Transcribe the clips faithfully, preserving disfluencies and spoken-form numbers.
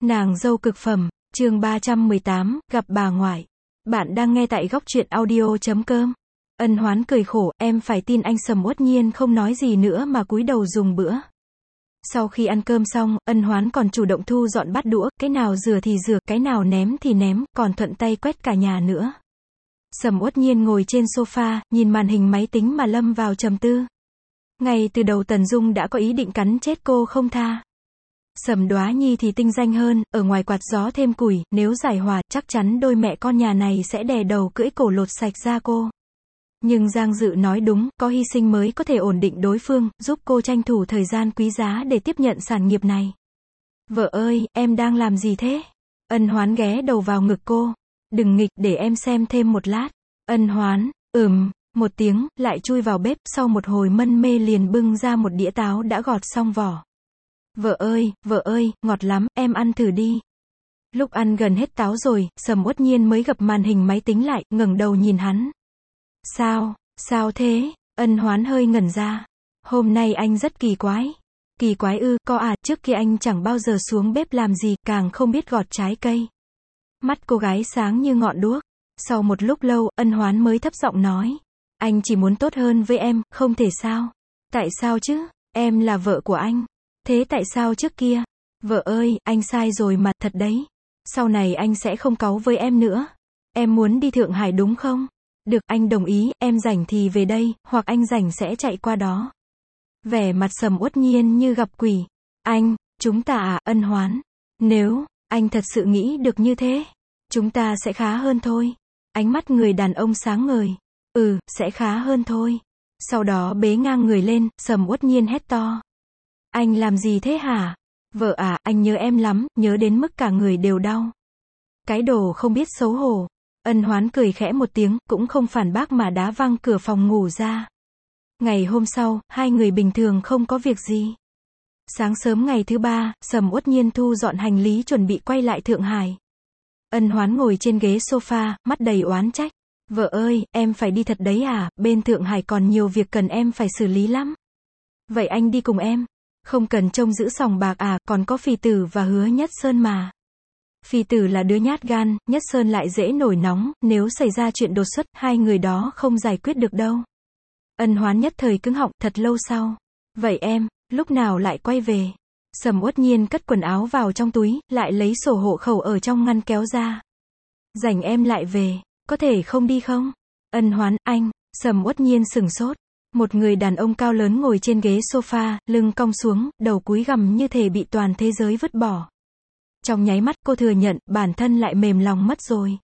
Nàng dâu cực phẩm, chương ba trăm mười tám, gặp bà ngoại. Bạn đang nghe tại góc truyện audio chấm com. Ân Hoán cười khổ, em phải tin anh. Sầm Uất Nhiên không nói gì nữa mà cúi đầu dùng bữa. Sau khi ăn cơm xong, Ân Hoán còn chủ động thu dọn bát đũa, cái nào rửa thì rửa, cái nào ném thì ném, còn thuận tay quét cả nhà nữa. Sầm Uất Nhiên ngồi trên sofa, nhìn màn hình máy tính mà lâm vào trầm tư. Ngay từ đầu Tần Dung đã có ý định cắn chết cô không tha. Sầm Đoá Nhi thì tinh danh hơn, ở ngoài quạt gió thêm củi, nếu giải hòa, chắc chắn đôi mẹ con nhà này sẽ đè đầu cưỡi cổ lột sạch da cô. Nhưng Giang Dự nói đúng, có hy sinh mới có thể ổn định đối phương, giúp cô tranh thủ thời gian quý giá để tiếp nhận sản nghiệp này. Vợ ơi, em đang làm gì thế? Ân Hoán ghé đầu vào ngực cô. Đừng nghịch, để em xem thêm một lát. Ân Hoán, ừm, một tiếng, lại chui vào bếp, sau một hồi mân mê liền bưng ra một đĩa táo đã gọt xong vỏ. Vợ ơi, vợ ơi, ngọt lắm, em ăn thử đi. Lúc ăn gần hết táo rồi, Sầm Uất Nhiên mới gập màn hình máy tính lại, ngẩng đầu nhìn hắn. Sao, sao thế? Ân Hoán hơi ngẩn ra. Hôm nay anh rất kỳ quái. Kỳ quái ư, co à, trước kia anh chẳng bao giờ xuống bếp làm gì, càng không biết gọt trái cây. Mắt cô gái sáng như ngọn đuốc. Sau một lúc lâu, Ân Hoán mới thấp giọng nói. Anh chỉ muốn tốt hơn với em, không thể sao? Tại sao chứ? Em là vợ của anh. Thế tại sao trước kia? Vợ ơi, anh sai rồi mà, thật đấy. Sau này anh sẽ không cáu với em nữa. Em muốn đi Thượng Hải đúng không? Được, anh đồng ý, em rảnh thì về đây, hoặc anh rảnh sẽ chạy qua đó. Vẻ mặt Sầm Uất Nhiên như gặp quỷ. Anh, chúng ta à, Ân Hoán. Nếu, anh thật sự nghĩ được như thế, chúng ta sẽ khá hơn thôi. Ánh mắt người đàn ông sáng ngời. Ừ, sẽ khá hơn thôi. Sau đó bế ngang người lên, Sầm Uất Nhiên hét to. Anh làm gì thế hả? Vợ à, anh nhớ em lắm, nhớ đến mức cả người đều đau. Cái đồ không biết xấu hổ. Ân Hoán cười khẽ một tiếng, cũng không phản bác mà đá văng cửa phòng ngủ ra. Ngày hôm sau, hai người bình thường không có việc gì. Sáng sớm ngày thứ ba, Sầm Uất Nhiên thu dọn hành lý chuẩn bị quay lại Thượng Hải. Ân Hoán ngồi trên ghế sofa, mắt đầy oán trách. Vợ ơi, em phải đi thật đấy à, bên Thượng Hải còn nhiều việc cần em phải xử lý lắm. Vậy anh đi cùng em. Không cần trông giữ sòng bạc à, còn có Phì Tử và Hứa Nhất Sơn mà. Phì Tử là đứa nhát gan, Nhất Sơn lại dễ nổi nóng, nếu xảy ra chuyện đột xuất, hai người đó không giải quyết được đâu. Ân Hoán nhất thời cứng họng, thật lâu sau. Vậy em, lúc nào lại quay về? Sầm Uất Nhiên cất quần áo vào trong túi, lại lấy sổ hộ khẩu ở trong ngăn kéo ra. Rảnh em lại về, có thể không đi không? Ân Hoán, anh, Sầm Uất Nhiên sửng sốt. Một người đàn ông cao lớn ngồi trên ghế sofa, lưng cong xuống, đầu cúi gằm như thể bị toàn thế giới vứt bỏ. Trong nháy mắt cô thừa nhận, bản thân lại mềm lòng mất rồi.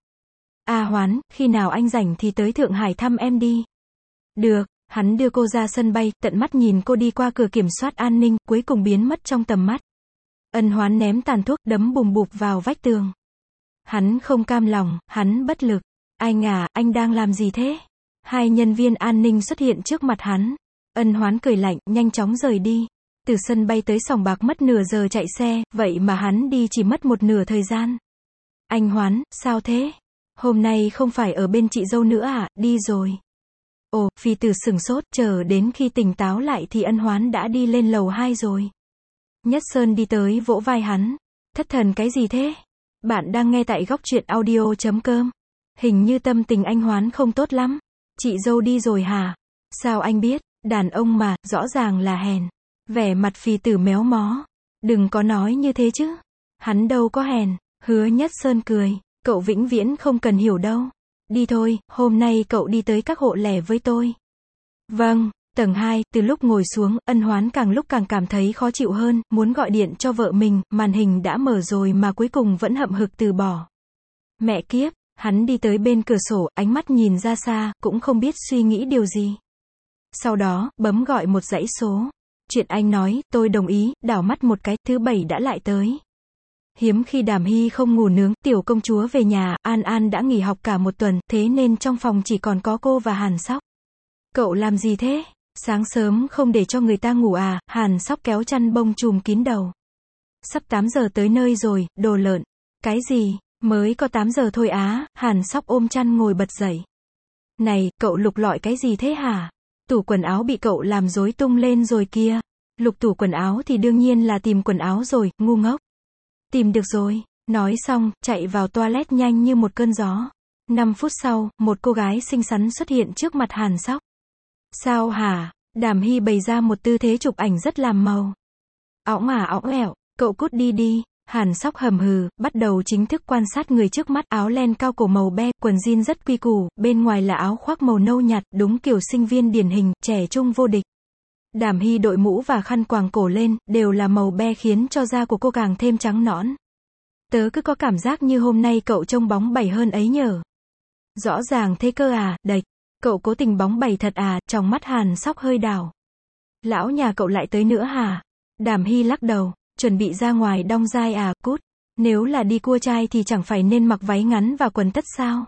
À Hoán, khi nào anh rảnh thì tới Thượng Hải thăm em đi. Được, hắn đưa cô ra sân bay, tận mắt nhìn cô đi qua cửa kiểm soát an ninh, cuối cùng biến mất trong tầm mắt. Ân Hoán ném tàn thuốc, đấm bùm bụp vào vách tường. Hắn không cam lòng, hắn bất lực. Anh à, anh đang làm gì thế? Hai nhân viên an ninh xuất hiện trước mặt hắn. Ân Hoán cười lạnh, nhanh chóng rời đi. Từ sân bay tới sòng bạc mất nửa giờ chạy xe, vậy mà hắn đi chỉ mất một nửa thời gian. Anh Hoán, sao thế? Hôm nay không phải ở bên chị dâu nữa à, đi rồi. Ồ, Phi Tử sửng sốt, chờ đến khi tỉnh táo lại thì Ân Hoán đã đi lên lầu hai rồi. Nhất Sơn đi tới vỗ vai hắn. Thất thần cái gì thế? Bạn đang nghe tại góc truyện audio chấm com. Hình như tâm tình anh Hoán không tốt lắm. Chị dâu đi rồi hả? Sao anh biết? Đàn ông mà, rõ ràng là hèn. Vẻ mặt Phì Tử méo mó. Đừng có nói như thế chứ. Hắn đâu có hèn. Hứa Nhất Sơn cười. Cậu vĩnh viễn không cần hiểu đâu. Đi thôi, hôm nay cậu đi tới các hộ lẻ với tôi. Vâng, tầng hai, từ lúc ngồi xuống, Ân Hoán càng lúc càng cảm thấy khó chịu hơn, muốn gọi điện cho vợ mình, màn hình đã mở rồi mà cuối cùng vẫn hậm hực từ bỏ. Mẹ kiếp, hắn đi tới bên cửa sổ, ánh mắt nhìn ra xa, cũng không biết suy nghĩ điều gì. Sau đó, bấm gọi một dãy số. Chuyện anh nói, tôi đồng ý, đảo mắt một cái, thứ bảy đã lại tới. Hiếm khi Đàm Hy không ngủ nướng, tiểu công chúa về nhà, An An đã nghỉ học cả một tuần, thế nên trong phòng chỉ còn có cô và Hàn Sóc. Cậu làm gì thế? Sáng sớm không để cho người ta ngủ à? Hàn Sóc kéo chăn bông trùm kín đầu. Sắp tám giờ tới nơi rồi, đồ lợn. Cái gì? Mới có tám giờ thôi á? Hàn Sóc ôm chăn ngồi bật dậy. Này, cậu lục lọi cái gì thế hả? Tủ quần áo bị cậu làm rối tung lên rồi kia. Lục tủ quần áo thì đương nhiên là tìm quần áo rồi, ngu ngốc. Tìm được rồi. Nói xong, chạy vào toilet nhanh như một cơn gió. Năm phút sau, một cô gái xinh xắn xuất hiện trước mặt Hàn Sóc. Sao hả? Đàm Hy bày ra một tư thế chụp ảnh rất làm màu. Õng à õng ẻo, cậu cút đi đi. Hàn Sóc hầm hừ, bắt đầu chính thức quan sát người trước mắt. Áo len cao cổ màu be, quần jean rất quy củ, bên ngoài là áo khoác màu nâu nhạt, đúng kiểu sinh viên điển hình, trẻ trung vô địch. Đàm Hy đội mũ và khăn quàng cổ lên, đều là màu be khiến cho da của cô càng thêm trắng nõn. Tớ cứ có cảm giác như hôm nay cậu trông bóng bẩy hơn ấy nhở. Rõ ràng thế cơ à, đệch. Cậu cố tình bóng bẩy thật à, trong mắt Hàn Sóc hơi đảo. Lão nhà cậu lại tới nữa hả? Đàm Hy lắc đầu, chuẩn bị ra ngoài đong dai à, cút. Nếu là đi cua trai thì chẳng phải nên mặc váy ngắn và quần tất sao?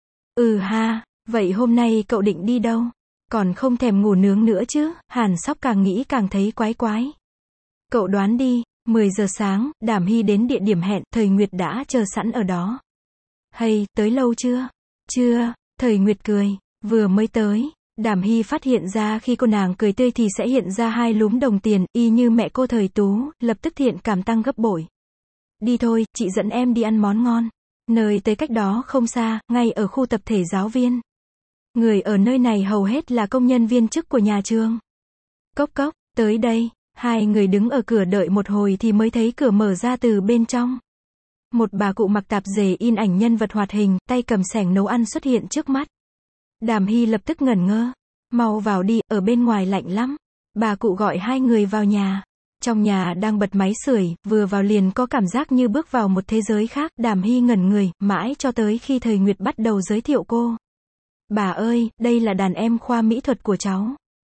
Ừ ha, vậy hôm nay cậu định đi đâu? Còn không thèm ngủ nướng nữa chứ? Hàn Sóc càng nghĩ càng thấy quái quái. Cậu đoán đi. mười giờ sáng, Đàm Hy đến địa điểm hẹn, Thời Nguyệt đã chờ sẵn ở đó. Hay, tới lâu chưa? Chưa, Thời Nguyệt cười, vừa mới tới. Đàm Hy phát hiện ra khi cô nàng cười tươi thì sẽ hiện ra hai lúm đồng tiền, y như mẹ cô Thời Tú, lập tức thiện cảm tăng gấp bội. Đi thôi, chị dẫn em đi ăn món ngon. Nơi tới cách đó không xa, ngay ở khu tập thể giáo viên. Người ở nơi này hầu hết là công nhân viên chức của nhà trường. Cốc cốc, tới đây. Hai người đứng ở cửa đợi một hồi thì mới thấy cửa mở ra từ bên trong. Một bà cụ mặc tạp dề in ảnh nhân vật hoạt hình, tay cầm xẻng nấu ăn xuất hiện trước mắt. Đàm Hy lập tức ngẩn ngơ. Mau vào đi, ở bên ngoài lạnh lắm. Bà cụ gọi hai người vào nhà. Trong nhà đang bật máy sưởi, vừa vào liền có cảm giác như bước vào một thế giới khác. Đàm Hy ngẩn người, mãi cho tới khi Thời Nguyệt bắt đầu giới thiệu cô. Bà ơi, đây là đàn em khoa mỹ thuật của cháu.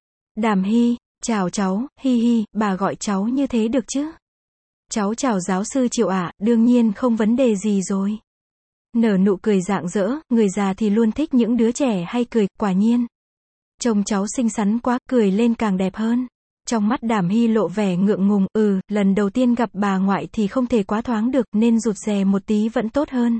Đàm Hy, chào cháu, hi hi, bà gọi cháu như thế được chứ? Cháu chào giáo sư Triệu ạ, đương nhiên không vấn đề gì rồi. Nở nụ cười rạng rỡ, người già thì luôn thích những đứa trẻ hay cười, quả nhiên. Trông cháu xinh xắn quá, cười lên càng đẹp hơn. Trong mắt Đàm Hy lộ vẻ ngượng ngùng, ừ, lần đầu tiên gặp bà ngoại thì không thể quá thoáng được, nên rụt rè một tí vẫn tốt hơn.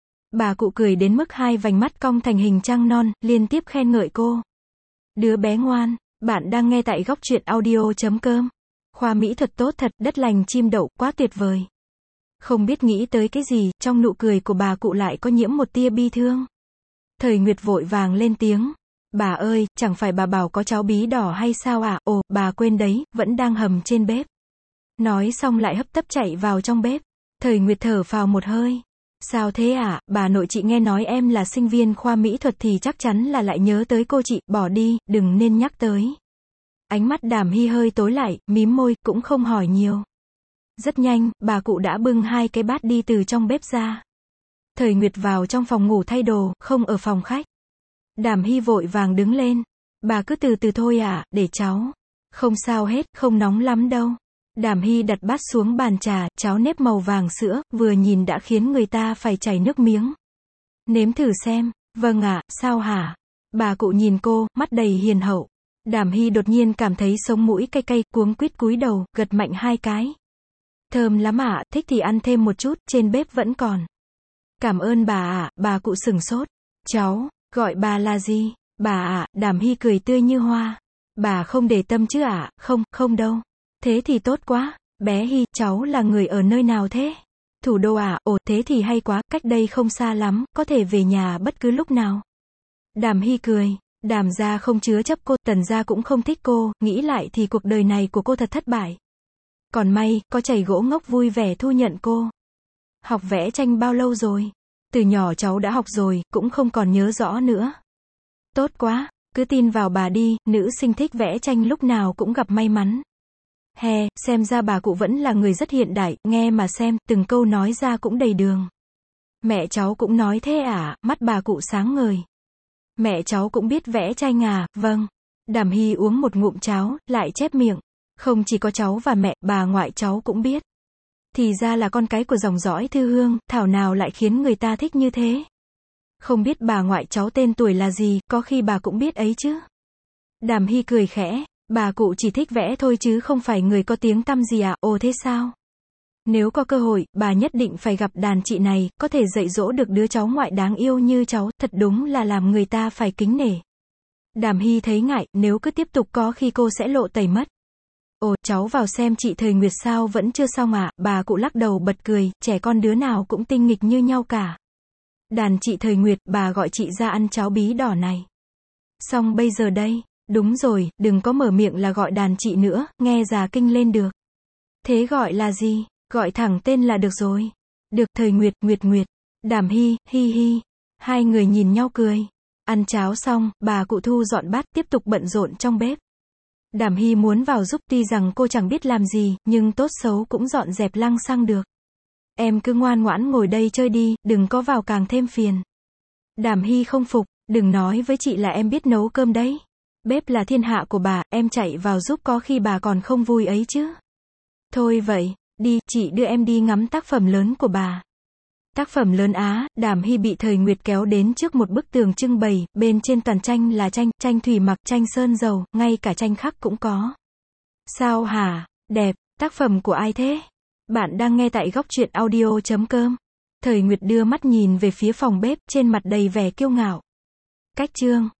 Bà cụ cười đến mức hai vành mắt cong thành hình trăng non, liên tiếp khen ngợi cô. Đứa bé ngoan. Bạn đang nghe tại góc truyện audio chấm com. Khoa mỹ thuật tốt thật, đất lành chim đậu, quá tuyệt vời. Không biết nghĩ tới cái gì, trong nụ cười của bà cụ lại có nhiễm một tia bi thương. Thời Nguyệt vội vàng lên tiếng. Bà ơi, chẳng phải bà bảo có cháu bí đỏ hay sao à? Ồ, bà quên đấy, vẫn đang hầm trên bếp. Nói xong lại hấp tấp chạy vào trong bếp. Thời Nguyệt thở phào một hơi. Sao thế à, bà nội chị nghe nói em là sinh viên khoa mỹ thuật thì chắc chắn là lại nhớ tới cô chị, bỏ đi, đừng nên nhắc tới. Ánh mắt Đàm Hy hơi tối lại, mím môi, cũng không hỏi nhiều. Rất nhanh, bà cụ đã bưng hai cái bát đi từ trong bếp ra. Thời Nguyệt vào trong phòng ngủ thay đồ, không ở phòng khách. Đàm Hy vội vàng đứng lên. Bà cứ từ từ thôi à, để cháu. Không sao hết, không nóng lắm đâu. Đàm Hy đặt bát xuống bàn trà, cháo nếp màu vàng sữa, vừa nhìn đã khiến người ta phải chảy nước miếng. Nếm thử xem. Vâng ạ, sao hả? Bà cụ nhìn cô, mắt đầy hiền hậu. Đàm Hy đột nhiên cảm thấy sống mũi cay cay, cuống quýt cúi đầu, gật mạnh hai cái. Thơm lắm ạ, thích thì ăn thêm một chút, trên bếp vẫn còn. Cảm ơn bà ạ, bà cụ sửng sốt. Cháu, gọi bà là gì? Bà ạ, Đàm Hy cười tươi như hoa. Bà không để tâm chứ ạ? Không, không đâu. Thế thì tốt quá. Bé Hy, cháu là người ở nơi nào thế? Thủ đô à? Ồ, thế thì hay quá, cách đây không xa lắm, có thể về nhà bất cứ lúc nào. Đàm Hy cười. Đàm gia không chứa chấp cô, Tần gia cũng không thích cô, nghĩ lại thì cuộc đời này của cô thật thất bại. Còn may, có chảy gỗ ngốc vui vẻ thu nhận cô. Học vẽ tranh bao lâu rồi? Từ nhỏ cháu đã học rồi, cũng không còn nhớ rõ nữa. Tốt quá, cứ tin vào bà đi, nữ sinh thích vẽ tranh lúc nào cũng gặp may mắn. Hè, xem ra bà cụ vẫn là người rất hiện đại, nghe mà xem, từng câu nói ra cũng đầy đường. Mẹ cháu cũng nói thế à? Mắt bà cụ sáng ngời. Mẹ cháu cũng biết vẽ tranh à? Vâng. Đàm Hy uống một ngụm cháo, lại chép miệng. Không chỉ có cháu và mẹ, bà ngoại cháu cũng biết. Thì ra là con cái của dòng dõi Thư Hương, thảo nào lại khiến người ta thích như thế. Không biết bà ngoại cháu tên tuổi là gì, có khi bà cũng biết ấy chứ. Đàm Hy cười khẽ, bà cụ chỉ thích vẽ thôi chứ không phải người có tiếng tăm gì à? Ồ thế sao? Nếu có cơ hội, bà nhất định phải gặp đàn chị này, có thể dạy dỗ được đứa cháu ngoại đáng yêu như cháu, thật đúng là làm người ta phải kính nể. Đàm Hy thấy ngại, nếu cứ tiếp tục có khi cô sẽ lộ tẩy mất. Ồ, cháu vào xem chị Thời Nguyệt sao vẫn chưa xong ạ, bà cụ lắc đầu bật cười, trẻ con đứa nào cũng tinh nghịch như nhau cả. Đàn chị Thời Nguyệt, bà gọi chị ra ăn cháo bí đỏ này. Xong bây giờ đây, đúng rồi, đừng có mở miệng là gọi đàn chị nữa, nghe già kinh lên được. Thế gọi là gì? Gọi thẳng tên là được rồi. Được, Thời Nguyệt, Nguyệt Nguyệt. Đàm Hy, hi hi. Hai người nhìn nhau cười. Ăn cháo xong, bà cụ thu dọn bát, tiếp tục bận rộn trong bếp. Đàm Hy muốn vào giúp, tuy rằng cô chẳng biết làm gì, nhưng tốt xấu cũng dọn dẹp lăng xăng được. Em cứ ngoan ngoãn ngồi đây chơi đi, đừng có vào càng thêm phiền. Đàm Hy không phục, đừng nói với chị là em biết nấu cơm đấy. Bếp là thiên hạ của bà, em chạy vào giúp có khi bà còn không vui ấy chứ. Thôi vậy, đi, chị đưa em đi ngắm tác phẩm lớn của bà. Tác phẩm lớn á, Đàm Hy bị Thời Nguyệt kéo đến trước một bức tường trưng bày, bên trên toàn tranh là tranh, tranh thủy mặc, tranh sơn dầu, ngay cả tranh khắc cũng có. Sao hả? Đẹp, tác phẩm của ai thế? Bạn đang nghe tại góc truyện audio chấm com. Thời Nguyệt đưa mắt nhìn về phía phòng bếp, trên mặt đầy vẻ kiêu ngạo. Cách chương